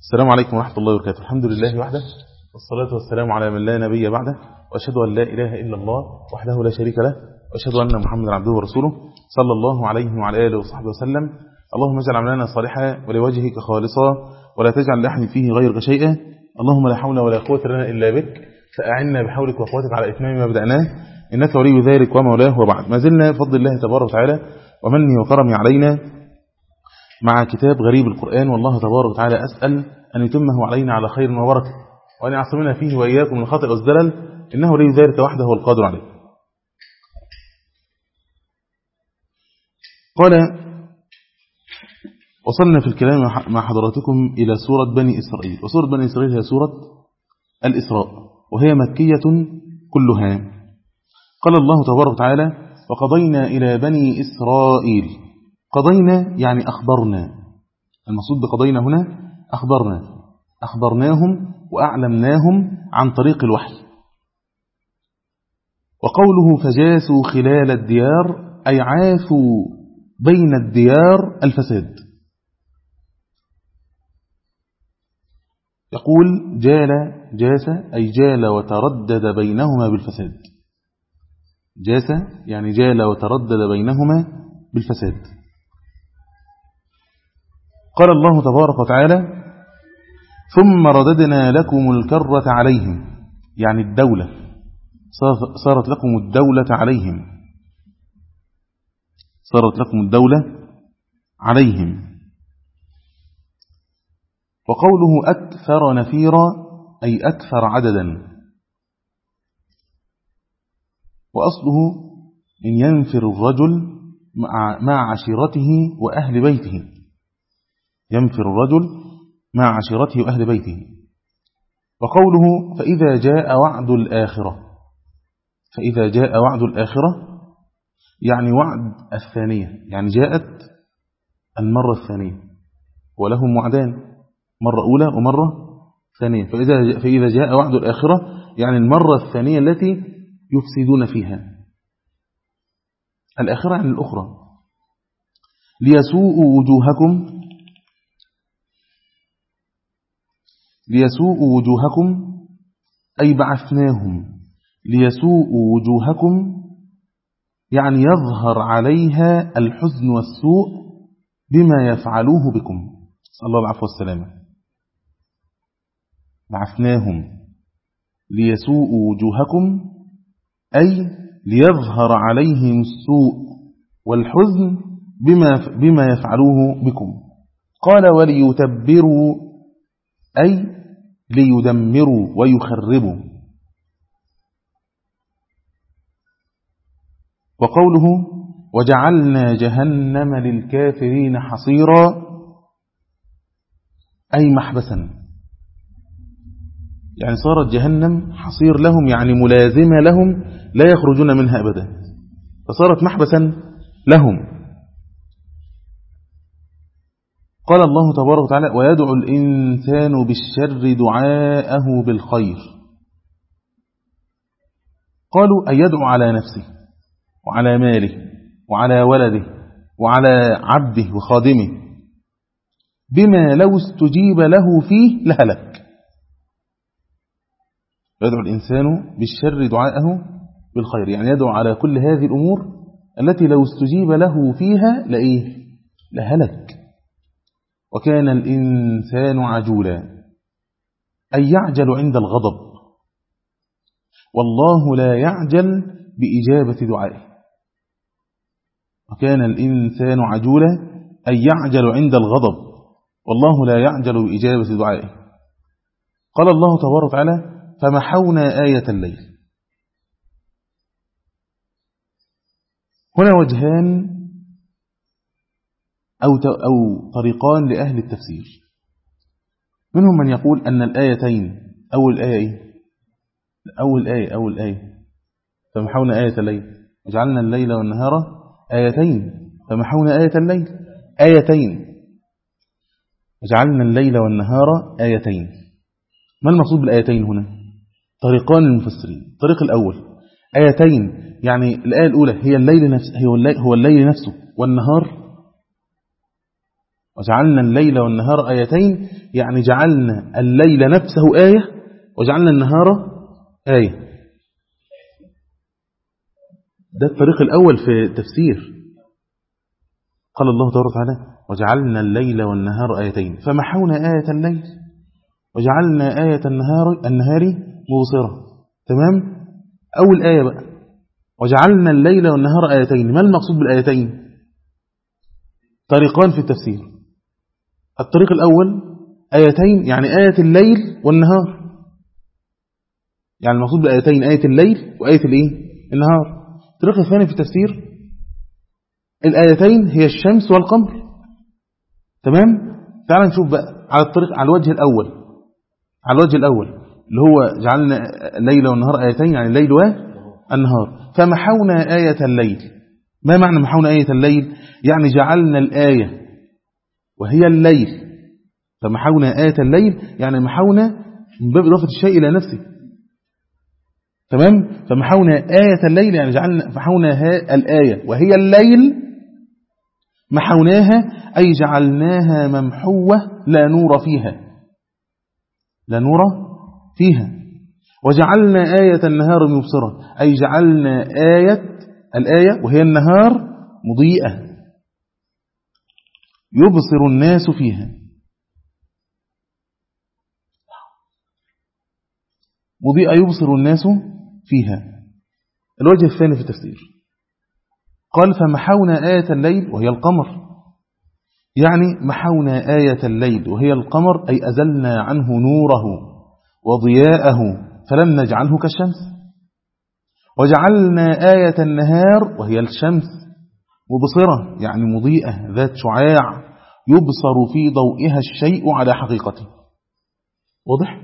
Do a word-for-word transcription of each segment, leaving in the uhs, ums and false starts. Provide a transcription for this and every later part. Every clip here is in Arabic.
السلام عليكم ورحمة الله وبركاته. الحمد لله وحده، والصلاة والسلام على من لا نبي بعده، وأشهد أن لا إله إلا الله وحده لا شريك له، وأشهد أن محمدا عبده ورسوله صلى الله عليه وعلى آله وصحبه وسلم. اللهم اجعل عملنا صالحا ولوجهك خالصا، ولا تجعل لأحد فيه غيرك شيئا. اللهم لا حول ولا قوة لنا إلا بك، فأعنا بحولك وقوتك على إتمام ما بدأناه، إنك ولي ذلك ومولاه. وبعد، ما زلنا بفضل الله تبارك وتعالى ومنه وكرمه علينا مع كتاب غريب القرآن، والله تبارك وتعالى أسأل أن يتمه علينا على خير وبركة، وأن يعصمنا فيه وإياكم من الخطأ والزلل، إنه ولي ذلك وحده والقادر عليه. قال: وصلنا في الكلام مع حضراتكم إلى سورة بني إسرائيل، وسورة بني إسرائيل هي سورة الإسراء، وهي مكية كلها. قال الله تبارك وتعالى: وقضينا إلى بني إسرائيل. قضينا يعني أخبرنا، المقصود بقضينا هنا أخبرنا أخبرناهم وأعلمناهم عن طريق الوحي. وقوله فجاسوا خلال الديار أي عاثوا بين الديار الفساد. يقول جال جاس أي جال وتردد بينهما بالفساد. جاس يعني جال وتردد بينهما بالفساد. قال الله تبارك وتعالى: ثم رددنا لكم الكرة عليهم، يعني الدولة صارت لكم الدولة عليهم صارت لكم الدولة عليهم. وقوله أكثر نفيرا أي أكثر عددا، وأصله إن ينفر الرجل مع عشيرته وأهل بيته، ينفر الرجل مع عشيرته وأهل بيته. وقوله فإذا جاء وعد الآخرة، فإذا جاء وعد الآخرة يعني وعد الثانية، يعني جاءت المرة الثانية، ولهم وعدان، مرة أولى ومرة ثانية. فإذا فإذا جاء وعد الآخرة يعني المرة الثانية التي يفسدون فيها. الآخرة يعني الأخرى. ليسوءوا وجوهكم ليسوءوا وجوهكم أي بعثناهم ليسوءوا وجوهكم، يعني يظهر عليها الحزن والسوء بما يفعلوه بكم، صلى الله العفو والسلامة. بعثناهم ليسوءوا وجوهكم أي ليظهر عليهم السوء والحزن بما بما يفعلوه بكم. قال وليتبروا أي ليدمروا ويخربوا. وقوله وجعلنا جهنم للكافرين حصيرا أي محبسا، يعني صارت جهنم حصير لهم، يعني ملازمة لهم لا يخرجون منها أبدا، فصارت محبسا لهم. قال الله تبارك وتعالى ويدعو الإنسان بالشر دعاءه بالخير. قالوا أن يدعو على نفسه وعلى ماله وعلى ولده وعلى عبده وخادمه بما لو استجيب له فيه لهلك. يدعو الإنسان بالشر دعاءه بالخير، يعني يدعو على كل هذه الأمور التي لو استجيب له فيها لإيه؟ لهلك. وكان الإنسان عجولا أي يعجل عند الغضب، والله لا يعجل بإجابة دعائه. وكان الإنسان عجولا أي يعجل عند الغضب، والله لا يعجل بإجابة دعائه. قال الله تبارك وتعالى فمحونا آية الليل. هنا وجهان أو أو طريقان لأهل التفسير. منهم من يقول أن الآيتين، أول آية إيه؟ أول آية أول آية فمحونا آية الليل وجعلنا الليل والنهار آيتين، فمحونا آية الليل آيتين وجعلنا الليل والنهار آيتين. ما المقصود بالآيتين هنا؟ طريقان للمفسرين. الطريق الأول آيتين يعني الآية الأولى هي الليل نفسه، هو الليل, هو الليل نفسه والنهار وجعلنا الليل والنهار آيتين، يعني جعلنا الليل نفسه آية وجعلنا النهار آية. ده الطريق الأول في التفسير. قال الله تبارك وتعالى وجعلنا الليل والنهار آيتين فمحونا آية الليل وجعلنا آية النهار النهار مبصرة. تمام. أول آية بقى وجعلنا الليل والنهار آيتين. ما المقصود بالآيتين؟ طريقان في التفسير. الطريق الأول آيتين يعني آية الليل والنهار، يعني المقصود بالآيتين آية الليل وآية الإيه؟ النهار. الطريق الثاني في التفسير الآيتين هي الشمس والقمر. تمام. تعال نشوف بقى على الطريق على الوجه الأول على الوجه الأول اللي هو جعلنا الليل والنهار آيتين يعني الليل والنهار. فمحونا آية الليل. ما معنى محونا آية الليل؟ يعني جعلنا الآية وهي الليل. فمحونا آية الليل يعني محونا من باب إضافة الشيء إلى نفسه. تمام. فمحونا آية الليل يعني جعلنا محونا الآية وهي الليل، محوناها أي جعلناها ممحوة لا نور فيها لا نور فيها. وجعلنا آية النهار مبصرة أي جعلنا آية الآية وهي النهار مضيئة يبصر الناس فيها. مضيئة يبصر الناس فيها. الوجه الثاني في التفسير قال فمحونا آية الليل وهي القمر، يعني محونا آية الليل وهي القمر أي أزلنا عنه نوره وضياءه فلم نجعله كالشمس. وجعلنا آية النهار وهي الشمس مبصرة يعني مضيئة ذات شعاع يبصر في ضوئها الشيء على حقيقته. واضح؟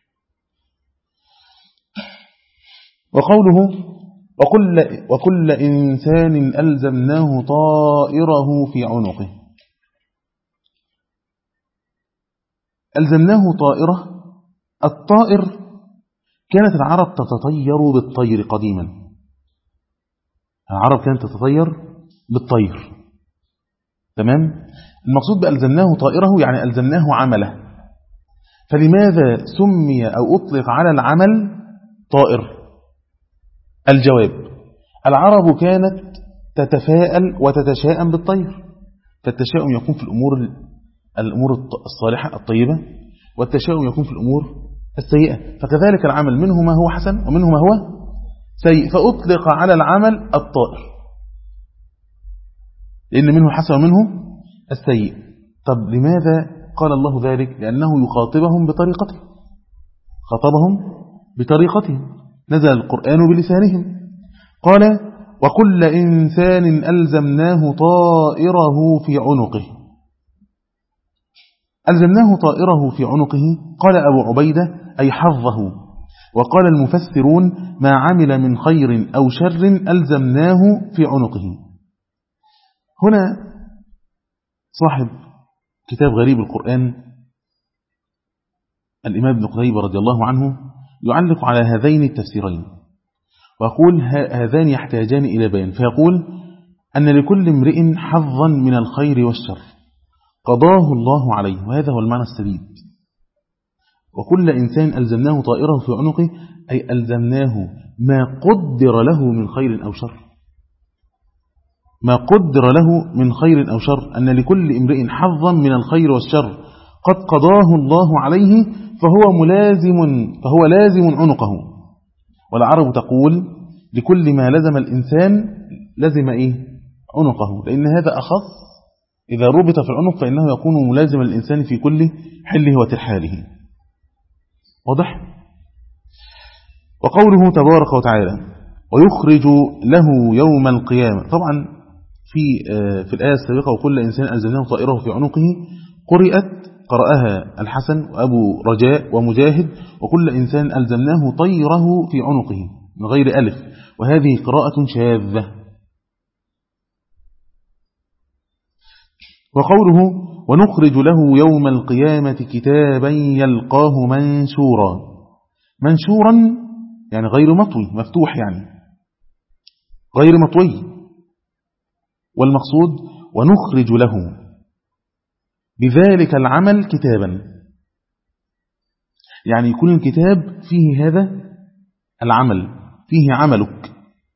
وقوله وكل, وكل إنسان ألزمناه طائره في عنقه. ألزمناه طائره. الطائر كانت العرب تتطير بالطير قديما. العرب كانت تتطير بالطير. تمام. المقصود بألزمناه طائره يعني ألزمناه عمله. فلماذا سمي أو أطلق على العمل طائر؟ الجواب العرب كانت تتفاءل وتتشاءم بالطير. فالتشاؤم يكون في الأمور الأمور الصالحة الطيبة والتشاؤم يكون في الأمور السيئة. فكذلك العمل منه ما هو حسن ومنه ما هو سيء، فأطلق على العمل الطائر لأن منه الحسن ومنه السيء. طب لماذا قال الله ذلك؟ لأنه يخاطبهم بطريقته خاطبهم بطريقتهم نزل القرآن بلسانهم. قال وكل إنسان ألزمناه طائره في عنقه. ألزمناه طائره في عنقه قال أبو عبيدة أي حظه. وقال المفسرون ما عمل من خير أو شر ألزمناه في عنقه. هنا صاحب كتاب غريب القرآن الإمام ابن قتيبة رضي الله عنه يعلق على هذين التفسيرين ويقول هذان يحتاجان إلى بيان. فيقول أن لكل امرئ حظا من الخير والشر قضاه الله عليه، وهذا هو المعنى السديد. وكل إنسان ألزمناه طائره في عنقه أي ألزمناه ما قدر له من خير أو شر. ما قدر له من خير أو شر أن لكل امرئ حظا من الخير والشر قد قضاه الله عليه فهو ملازم فهو لازم عنقه. والعرب تقول لكل ما لزم الإنسان لزم إيه؟ عنقه، لأن هذا أخص إذا ربط في العنق فإنه يكون ملازم الإنسان في كل حله وترحاله. واضح؟ وقوله تبارك وتعالى ويخرج له يوم القيامة. طبعا في في الآية السابقة وكل إنسان ألزمناه طائره في عنقه قرأت قرأها الحسن وأبو رجاء ومجاهد وكل إنسان ألزمناه طيره في عنقه من غير ألف، وهذه قراءة شاذة. وقوله ونخرج له يوم القيامة كتابا يلقاه منشورا. منشورا يعني غير مطوي، مفتوح يعني غير مطوي. والمقصود ونخرج له بذلك العمل كتابا، يعني يكون الكتاب فيه هذا العمل، فيه عملك.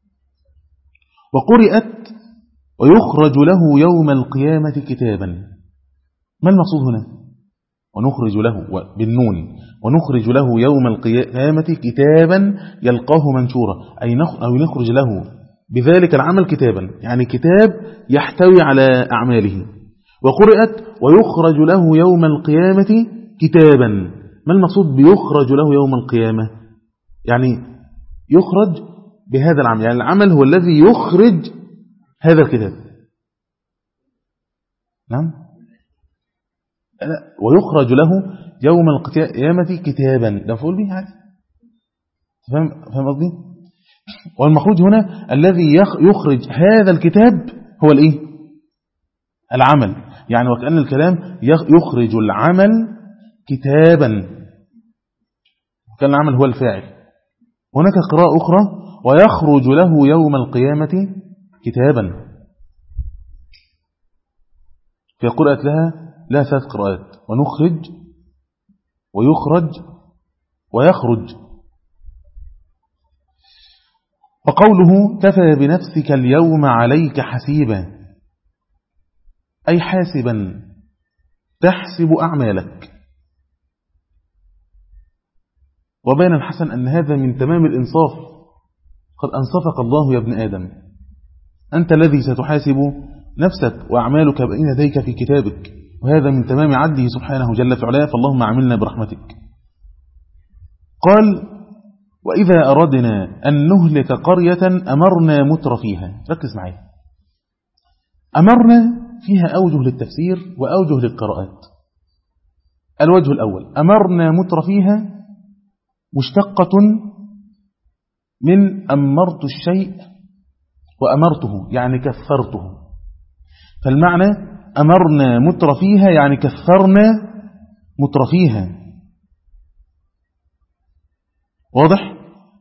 وقرئت ويخرج له يوم القيامة كتابا. ما المقصود هنا؟ ونخرج له بالنون، ونخرج له يوم القيامة كتابا يلقاه منشورا، أي نخرج له بذلك العمل كتابا، يعني كتاب يحتوي على أعماله. وقرئت ويخرج له يوم القيامة كتابا. ما المقصود بيخرج له يوم القيامة؟ يعني يخرج بهذا العمل، يعني العمل هو الذي يخرج هذا الكتاب. نعم، ويخرج له يوم القيامة كتابا، ده مفعول به عادي. فاهم فاهم قصدي؟ والمخرج هنا الذي يخرج هذا الكتاب هو الايه؟ العمل، يعني وكأن الكلام يخرج العمل كتابا، كان العمل هو الفاعل. هناك قراءة أخرى ويخرج له يوم القيامة كتابا، في قرأت لها لا ثلاث قراءات، ونخرج ويخرج ويخرج. وقوله كفى بنفسك اليوم عليك حسيبا، أي حاسبا تحسب أعمالك. وبين الحسن أن هذا من تمام الإنصاف، قد أنصفك الله يا ابن آدم، أنت الذي ستحاسب نفسك وأعمالك بين يديك في كتابك، وهذا من تمام عدله سبحانه جل في علاه، فاللهم عاملنا برحمتك. قال وإذا أردنا أن نهلك قرية أمرنا متر فيها. ركز معي، أمرنا فيها أوجه للتفسير وأوجه للقراءات. الوجه الأول أمرنا متر فيها مشتقة من أمرت الشيء وأمرته، يعني كثرته. فالمعنى أمرنا متر فيها يعني كثرنا متر فيها. واضح؟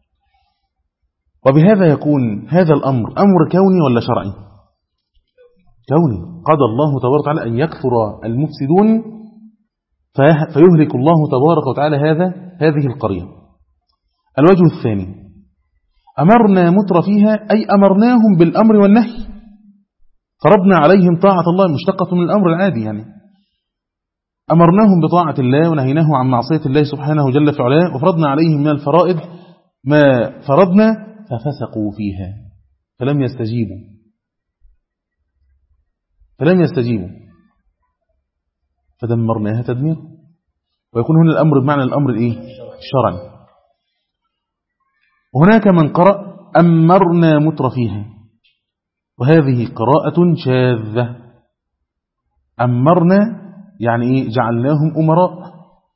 وبهذا يكون هذا الأمر أمر كوني ولا شرعي؟ كوني. قضى الله تبارك وتعالى أن يكثر المفسدون فيهلك الله تبارك وتعالى هذا هذه القرية. الوجه الثاني أمرنا متر فيها أي أمرناهم بالأمر والنهي، فرضنا عليهم طاعة الله، مشتقة من الأمر العادي، يعني أمرناهم بطاعة الله ونهيناه عن معصية الله سبحانه جل في علاه، وفرضنا عليهم من الفرائض ما فرضنا ففسقوا فيها فلم يستجيبوا فلم يستجيبوا فدمرناها تدمير. ويكون هنا الأمر بمعنى الأمر الإيه؟ الشرعي. وهناك من قرأ أمرنا متر فيها، وهذه قراءة شاذة. أمرنا يعني إيه؟ جعلناهم أمراء،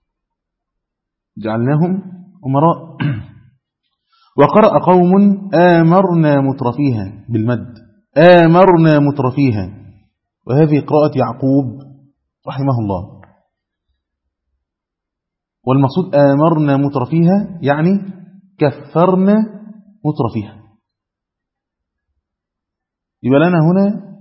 جعلناهم أمراء. وقرأ قوم آمرنا متر فيها بالمد، آمرنا متر فيها، وهذه قراءة يعقوب رحمه الله. والمقصود آمرنا متر فيها يعني كثرنا متر فيها. يبقى لنا هنا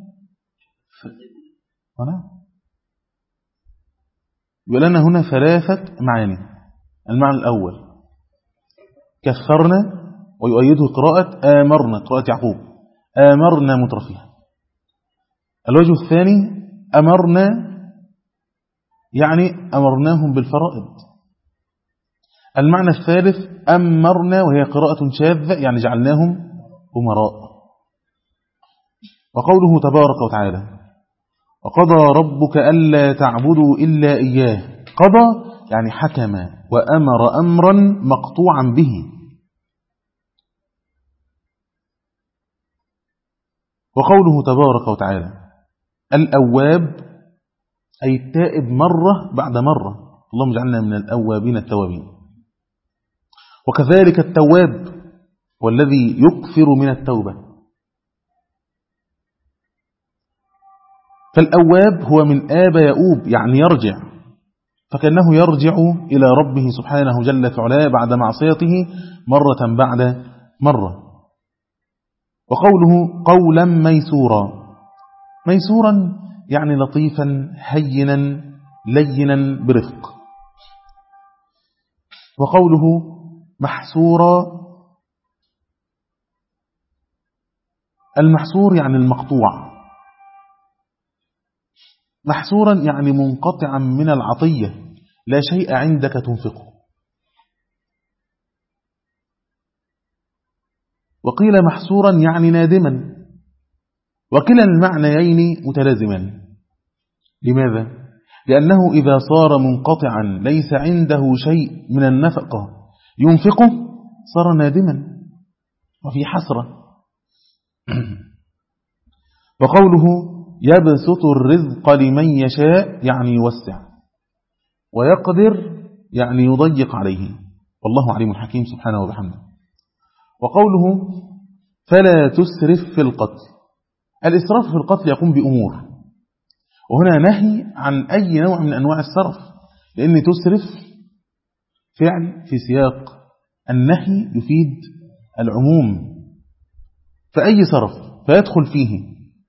يبقى لنا هنا ثلاثة معاني. المعنى الأول كثرنا، ويؤيده قراءة آمرنا، قراءة يعقوب آمرنا متر فيها. الوجه الثاني أمرنا يعني أمرناهم بالفرائض. المعنى الثالث أمرنا، وهي قراءة شاذة يعني جعلناهم أمراء. وقوله تبارك وتعالى وقضى ربك ألا تعبدوا إلا إياه. قضى يعني حكم وأمر أمرا مقطوعا به. وقوله تبارك وتعالى الأواب أي التائب مرة بعد مرة، اللهم اجعلنا من الأوابين التوابين. وكذلك التواب والذي يكثر من التوبة. فالأواب هو من آب يؤوب يعني يرجع، فكأنه يرجع إلى ربه سبحانه جل في علاه بعد معصيته مرة بعد مرة. وقوله قولا ميسورا، ميسورا يعني لطيفا هينا لينا برفق. وقوله محسورا، المحسور يعني المقطوع، محسورا يعني منقطعا من العطية، لا شيء عندك تنفقه. وقيل محسورا يعني نادما، وكلا المعنيين متلازمان. لماذا؟ لأنه إذا صار منقطعا ليس عنده شيء من النفقة ينفقه صار نادما وفي حسرة. وقوله يبسط الرزق لمن يشاء يعني يوسع، ويقدر يعني يضيق عليه، والله عليم حكيم سبحانه وبحمده. وقوله فلا تسرف في القتل، الإسراف في القتل يقوم بأمور، وهنا نهي عن أي نوع من أنواع السرف، لأن تسرف فعل في سياق النهي يفيد العموم، فأي سرف فيدخل فيه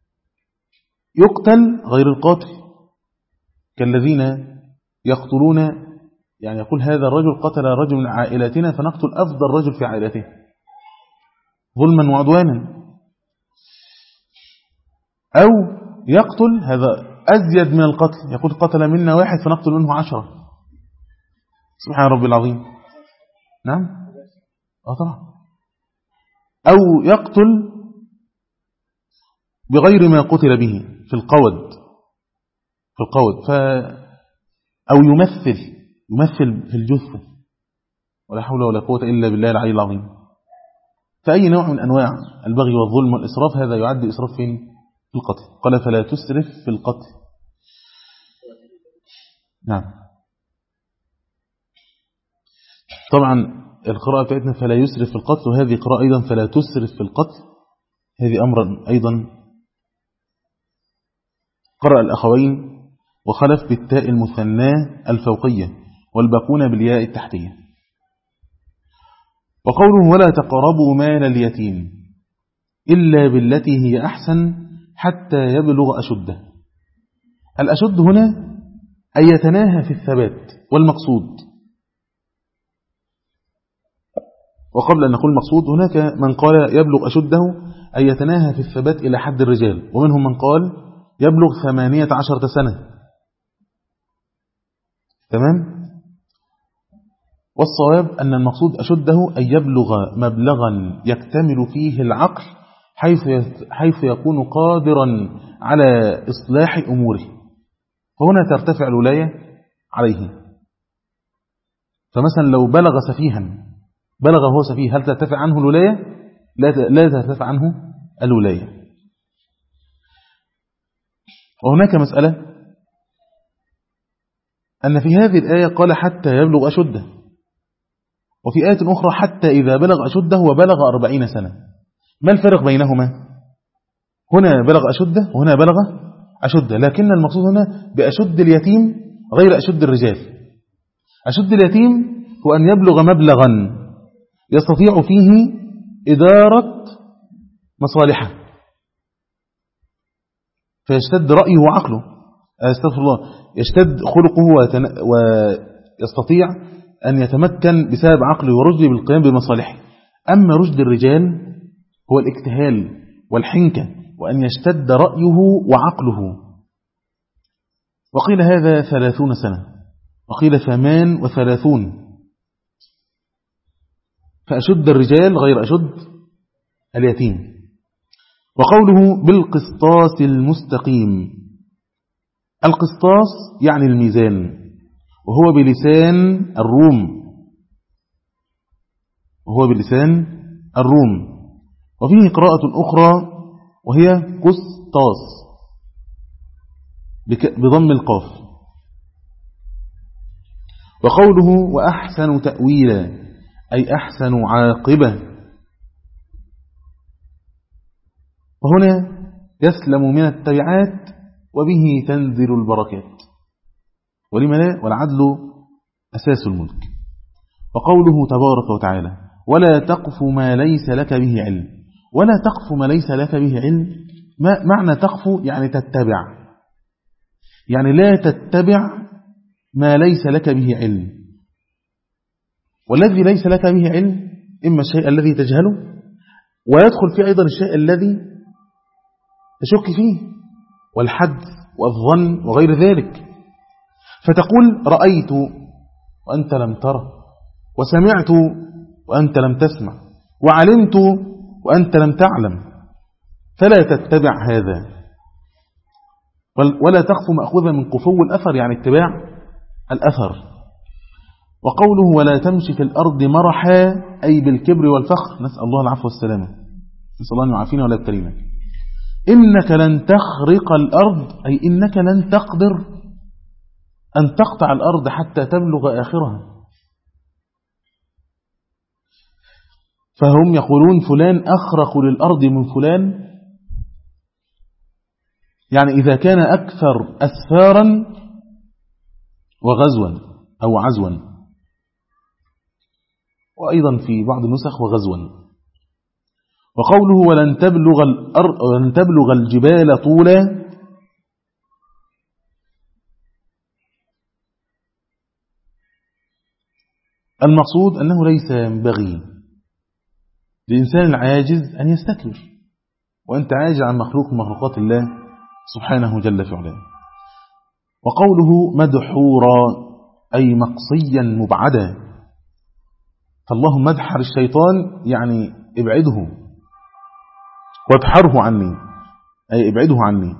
يقتل غير القاتل، كالذين يقتلون، يعني يقول هذا الرجل قتل رجل من عائلتنا فنقتل أفضل رجل في عائلته ظلما وعدوانا، أو يقتل هذا أزيد من القتل، يقول قتل منا واحد فنقتل منه عشرة، سبحان ربي العظيم. نعم آه طبعا. أو يقتل بغير ما قتل به في القود في القود ف أو يمثل يمثل في الجثة، ولا حول ولا قوة إلا بالله العلي العظيم. فأي نوع من أنواع البغي والظلم والإسراف هذا يعد إسراف في القتل. قال فلا تسرف في القتل. نعم طبعا القراءة بتاعتنا فلا يسرف في القتل، وهذه قراءة أيضا فلا تسرف في القتل، هذه أمر أيضا قرأ الأخوين، وخلف بالتاء المثناة الفوقية والباقون بالياء التحتية. وقوله ولا تقربوا مال اليتيم إلا بالتي هي أحسن حتى يبلغ أشده. الأشد هنا أن يتناهى في الثبات والمقصود، وقبل أن نقول مقصود هناك من قال يبلغ أشده أن يتناهى في الثبات إلى حد الرجال، ومنهم من قال يبلغ ثمانية عشرة سنة. تمام. والصواب أن المقصود أشده أن يبلغ مبلغا يكتمل فيه العقل حيث حيث يكون قادرا على إصلاح أموره، فهنا ترتفع الولاية عليه. فمثلا لو بلغ سفيها، بلغ هو سفيه، هل ترتفع عنه الولاية؟ لا ترتفع عنه الولاية. وهناك مسألة أن في هذه الآية قال حتى يبلغ أشده، وفي آية أخرى حتى إذا بلغ أشده وبلغ أربعين سنة. ما الفرق بينهما؟ هنا بلغ أشده وهنا بلغ أشده، لكن المقصود هنا بأشد اليتيم غير أشد الرجال. أشد اليتيم هو أن يبلغ مبلغا يستطيع فيه إدارة مصالحه، فيشتد رأيه وعقله، استغفر الله، يشتد خلقه ويستطيع أن يتمكن بسبب عقله ورشده بالقيام بمصالحه. أما رشد الرجال هو الاكتهال والحنكة، وأن يشتد رأيه وعقله. وقيل هذا ثلاثون سنة، وقيل ثمان وثلاثون. فأشد الرجال غير أشد اليتيم. وقوله بالقسطاس المستقيم، القسطاس يعني الميزان، وهو بلسان الروم وهو بلسان الروم وفيه قراءة أخرى وهي قسطاس بضم القاف. وقوله وأحسن تأويلا أي أحسن عاقبة، وهنا يسلم من التبعات وبه تنزل البركات، ولما لا، والعدل أساس الملك. وقوله تبارك وتعالى ولا تقف ما ليس لك به علم، ولا تقف ما ليس لك به علم، ما معنى تقف؟ يعني تتبع، يعني لا تتبع ما ليس لك به علم. والذي ليس لك به علم إما الشيء الذي تجهله، ويدخل فيه أيضا الشيء الذي تشك فيه، والحد والظن وغير ذلك. فتقول رأيت وأنت لم ترى، وسمعت وأنت لم تسمع، وعلمت وأنت لم تعلم، فلا تتبع هذا، ولا تخف مأخوذا من قفو الأثر، يعني اتباع الأثر. وقوله ولا تمشي في الأرض مرحا أي بالكبر والفخر، نسأل الله العفو والسلامة، نسأل الله أن يعافينا ولا يبتلينا. إنك لن تخرق الأرض أي إنك لن تقدر أن تقطع الأرض حتى تبلغ آخرها. فهم يقولون فلان أخرق للأرض من فلان، يعني إذا كان أكثر أسفارا وغزوا أو عزوا، وأيضا في بعض النسخ وغزوا. وقوله ولن تبلغ الأرض ولن تبلغ الجبال طولا، المقصود أنه ليس ينبغي للإنسان العاجز أن يستكبر، وأنت عاجز عن مخلوق من مخلوقات الله سبحانه جل في علاه. وقوله مدحورا أي مقصيا مبعدا، فاللهم مدحر الشيطان يعني ابعده وادحره عني أي ابعده عني.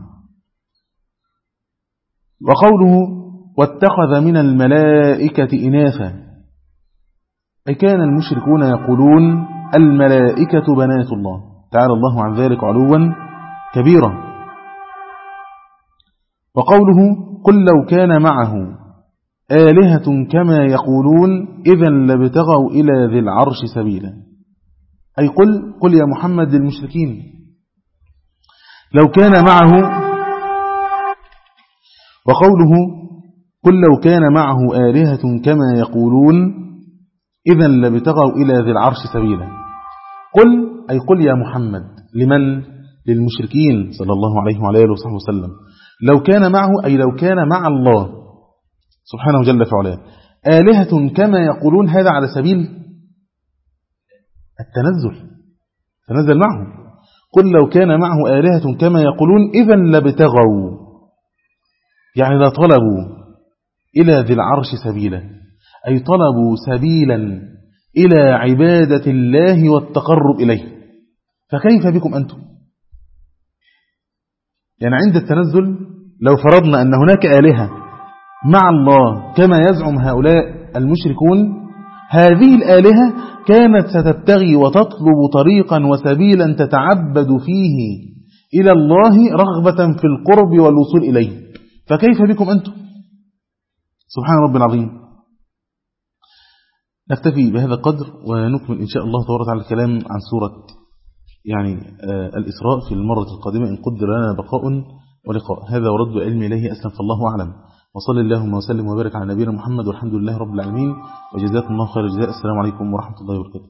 وقوله واتخذ من الملائكة إناثا أي كان المشركون يقولون الملائكة بنات الله، تعالى الله عن ذلك علوا كبيرا. وقوله قل لو كان معه آلهة كما يقولون إذا لابتغوا إلى ذي العرش سبيلا، أي قل قل يا محمد للمشركين لو كان معه. وقوله قل لو كان معه آلهة كما يقولون إذا لابتغوا إلى ذي العرش سبيلا. قل أي قل يا محمد لمن؟ للمشركين صلى الله عليه وعلى آله وصحبه وسلم. لو كان معه أي لو كان مع الله سبحانه جل في علاه آلهة كما يقولون، هذا على سبيل التنزل، تنزل معه. قل لو كان معه آلهة كما يقولون إذا لابتغوا يعني لا طلبوا إلى ذي العرش سبيلا، أي طلبوا سبيلا إلى عبادة الله والتقرب إليه. فكيف بكم أنتم؟ يعني عند التنزل لو فرضنا أن هناك آلهة مع الله كما يزعم هؤلاء المشركون، هذه الآلهة كانت ستبتغي وتطلب طريقا وسبيلا تتعبد فيه إلى الله رغبة في القرب والوصول إليه. فكيف بكم أنتم؟ سبحان رب العظيم. نكتفي بهذا القدر ونكمل إن شاء الله تبارك وتعالى الكلام عن سورة يعني آه الإسراء في المرة القادمة إن قدر لنا بقاء ولقاء. هذا ورد علمي إليه أسلم، فالله أعلم. وصلى اللهم وسلم وبارك على نبينا محمد والحمد لله رب العالمين، وجزاكم الله خير الجزاء. السلام عليكم ورحمة الله وبركاته.